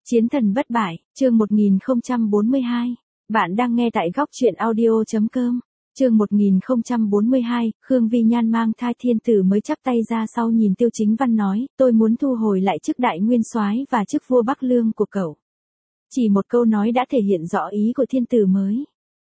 Chiến thần bất bại, chương 1042. Bạn đang nghe tại góc truyện audio.com. Chương 1042, Khương Vi Nhan mang thai thiên tử mới chắp tay ra sau nhìn Tiêu Chính Văn nói, tôi muốn thu hồi lại chức đại nguyên soái và chức vua Bắc Lương của cậu. Chỉ một câu nói đã thể hiện rõ ý của thiên tử mới.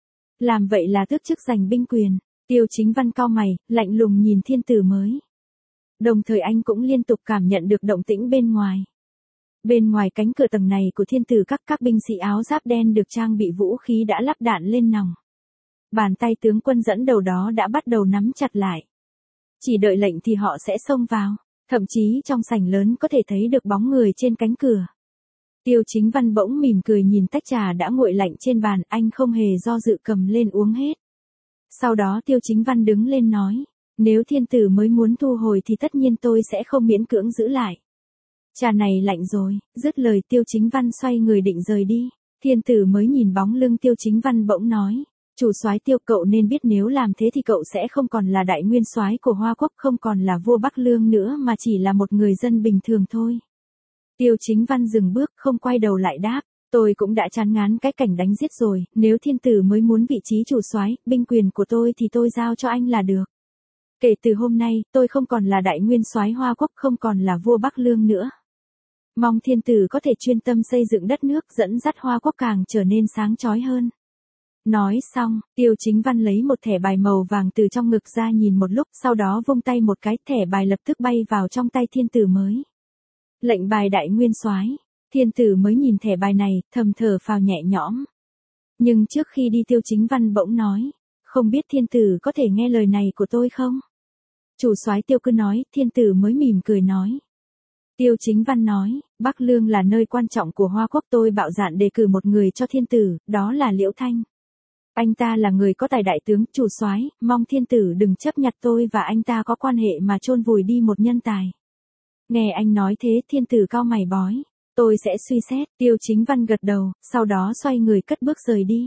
Làm vậy là tước chức giành binh quyền. Tiêu Chính Văn cau mày, lạnh lùng nhìn thiên tử mới. Đồng thời anh cũng liên tục cảm nhận được động tĩnh bên ngoài. Bên ngoài cánh cửa tầng này của thiên tử các binh sĩ áo giáp đen được trang bị vũ khí đã lắp đạn lên nòng. Bàn tay tướng quân dẫn đầu đó đã bắt đầu nắm chặt lại. Chỉ đợi lệnh thì họ sẽ xông vào, thậm chí trong sảnh lớn có thể thấy được bóng người trên cánh cửa. Tiêu Chính Văn bỗng mỉm cười nhìn tách trà đã nguội lạnh trên bàn, anh không hề do dự cầm lên uống hết. Sau đó Tiêu Chính Văn đứng lên nói, nếu thiên tử mới muốn thu hồi thì tất nhiên tôi sẽ không miễn cưỡng giữ lại. Trà này lạnh rồi, dứt lời Tiêu Chính Văn xoay người định rời đi. Thiên tử mới nhìn bóng lưng Tiêu Chính Văn bỗng nói, chủ soái Tiêu, cậu nên biết nếu làm thế thì cậu sẽ không còn là đại nguyên soái của Hoa Quốc, không còn là vua Bắc Lương nữa mà chỉ là một người dân bình thường thôi. Tiêu Chính Văn dừng bước không quay đầu lại đáp, tôi cũng đã chán ngán cái cảnh đánh giết rồi, nếu thiên tử mới muốn vị trí chủ soái, binh quyền của tôi thì tôi giao cho anh là được. Kể từ hôm nay, tôi không còn là đại nguyên soái Hoa Quốc, không còn là vua Bắc Lương nữa. Mong thiên tử có thể chuyên tâm xây dựng đất nước, dẫn dắt Hoa Quốc càng trở nên sáng chói hơn. Nói xong, Tiêu Chính Văn lấy một thẻ bài màu vàng từ trong ngực ra nhìn một lúc, sau đó vung tay một cái, thẻ bài lập tức bay vào trong tay thiên tử mới. Lệnh bài đại nguyên soái. Thiên tử mới nhìn thẻ bài này, thầm thở phào nhẹ nhõm. Nhưng trước khi đi Tiêu Chính Văn bỗng nói, không biết thiên tử có thể nghe lời này của tôi không? Chủ soái Tiêu cứ nói, thiên tử mới mỉm cười nói. Tiêu Chính Văn nói, Bắc Lương là nơi quan trọng của Hoa Quốc, tôi bạo dạn đề cử một người cho thiên tử, đó là Liễu Thanh. Anh ta là người có tài đại tướng, chủ soái, mong thiên tử đừng chấp nhặt tôi và anh ta có quan hệ mà chôn vùi đi một nhân tài. Nghe anh nói thế thiên tử cau mày bói, tôi sẽ suy xét. Tiêu Chính Văn gật đầu, sau đó xoay người cất bước rời đi.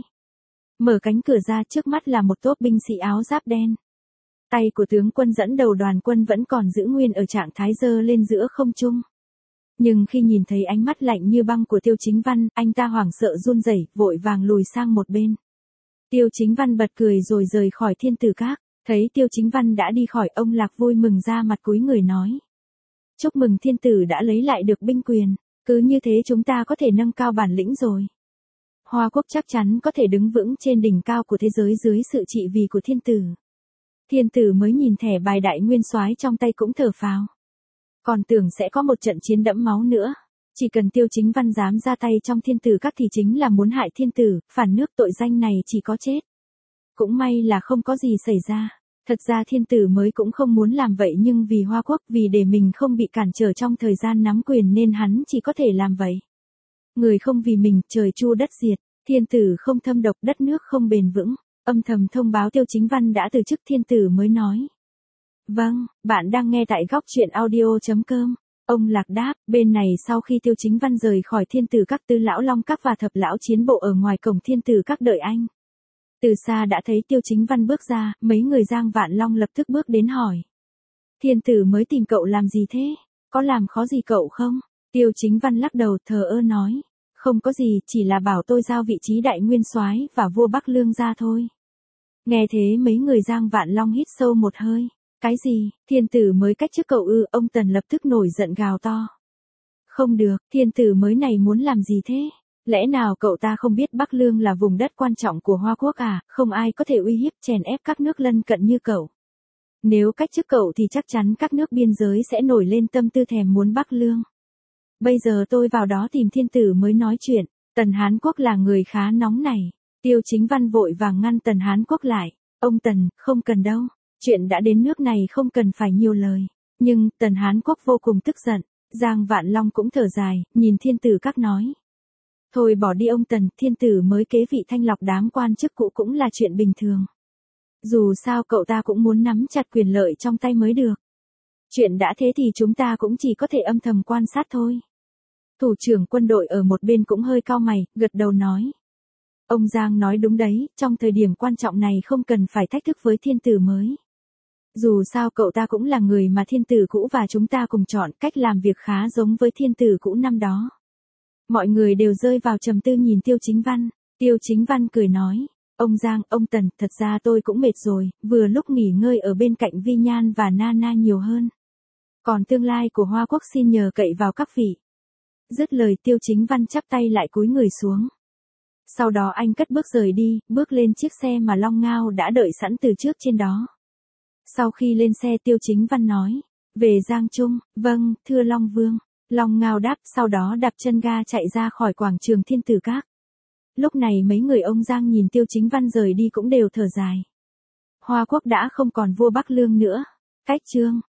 Mở cánh cửa ra, trước mắt là một tốp binh sĩ áo giáp đen. Tay của tướng quân dẫn đầu đoàn quân vẫn còn giữ nguyên ở trạng thái giơ lên giữa không trung. Nhưng khi nhìn thấy ánh mắt lạnh như băng của Tiêu Chính Văn, anh ta hoảng sợ run rẩy, vội vàng lùi sang một bên. Tiêu Chính Văn bật cười rồi rời khỏi thiên tử các. Thấy Tiêu Chính Văn đã đi khỏi, ông Lạc vui mừng ra mặt cúi người nói. Chúc mừng thiên tử đã lấy lại được binh quyền, cứ như thế chúng ta có thể nâng cao bản lĩnh rồi. Hoa Quốc chắc chắn có thể đứng vững trên đỉnh cao của thế giới dưới sự trị vì của thiên tử. Thiên tử mới nhìn thẻ bài đại nguyên soái trong tay cũng thở phào. Còn tưởng sẽ có một trận chiến đẫm máu nữa. Chỉ cần Tiêu Chính Văn dám ra tay trong thiên tử các thì chính là muốn hại thiên tử, phản nước, tội danh này chỉ có chết. Cũng may là không có gì xảy ra. Thật ra thiên tử mới cũng không muốn làm vậy, nhưng vì Hoa Quốc, vì để mình không bị cản trở trong thời gian nắm quyền nên hắn chỉ có thể làm vậy. Người không vì mình, trời chu đất diệt, thiên tử không thâm độc, đất nước không bền vững. Âm thầm thông báo Tiêu Chính Văn đã từ chức, thiên tử mới nói. Vâng, bạn đang nghe tại góc truyện audio.com. Ông Lạc đáp, bên này sau khi Tiêu Chính Văn rời khỏi thiên tử các, Tư Lão Long các và Thập Lão Chiến Bộ ở ngoài cổng thiên tử các đợi anh. Từ xa đã thấy Tiêu Chính Văn bước ra, mấy người Giang Vạn Long lập tức bước đến hỏi. Thiên tử mới tìm cậu làm gì thế? Có làm khó gì cậu không? Tiêu Chính Văn lắc đầu thờ ơ nói. Không có gì, chỉ là bảo tôi giao vị trí đại nguyên soái và vua Bắc Lương ra thôi. Nghe thế mấy người Giang Vạn Long hít sâu một hơi. Cái gì, thiên tử mới cách chức cậu ư? Ông Tần lập tức nổi giận gào to. Không được, thiên tử mới này muốn làm gì thế? Lẽ nào cậu ta không biết Bắc Lương là vùng đất quan trọng của Hoa Quốc à? Không ai có thể uy hiếp chèn ép các nước lân cận như cậu. Nếu cách chức cậu thì chắc chắn các nước biên giới sẽ nổi lên tâm tư thèm muốn Bắc Lương. Bây giờ tôi vào đó tìm thiên tử mới nói chuyện. Tần Hán Quốc là người khá nóng này. Tiêu Chính Văn vội vàng ngăn Tần Hán Quốc lại. Ông Tần, không cần đâu. Chuyện đã đến nước này không cần phải nhiều lời. Nhưng, Tần Hán Quốc vô cùng tức giận. Giang Vạn Long cũng thở dài, nhìn thiên tử các nói. Thôi bỏ đi ông Tần, thiên tử mới kế vị thanh lọc đám quan chức cũ cũng là chuyện bình thường. Dù sao cậu ta cũng muốn nắm chặt quyền lợi trong tay mới được. Chuyện đã thế thì chúng ta cũng chỉ có thể âm thầm quan sát thôi. Thủ trưởng quân đội ở một bên cũng hơi cau mày, gật đầu nói. Ông Giang nói đúng đấy, trong thời điểm quan trọng này không cần phải thách thức với thiên tử mới. Dù sao cậu ta cũng là người mà thiên tử cũ và chúng ta cùng chọn, cách làm việc khá giống với thiên tử cũ năm đó. Mọi người đều rơi vào trầm tư nhìn Tiêu Chính Văn. Tiêu Chính Văn cười nói, ông Giang, ông Tần, thật ra tôi cũng mệt rồi, vừa lúc nghỉ ngơi ở bên cạnh Vi Nhan và Nana nhiều hơn. Còn tương lai của Hoa Quốc xin nhờ cậy vào các vị. Dứt lời Tiêu Chính Văn chắp tay lại cúi người xuống. Sau đó anh cất bước rời đi, bước lên chiếc xe mà Long Ngao đã đợi sẵn từ trước trên đó. Sau khi lên xe Tiêu Chính Văn nói, về Giang Trung, vâng, thưa Long Vương. Long Ngao đáp, sau đó đạp chân ga chạy ra khỏi quảng trường Thiên Tử Các. Lúc này mấy người ông Giang nhìn Tiêu Chính Văn rời đi cũng đều thở dài. Hoa Quốc đã không còn vua Bắc Lương nữa. Cách chương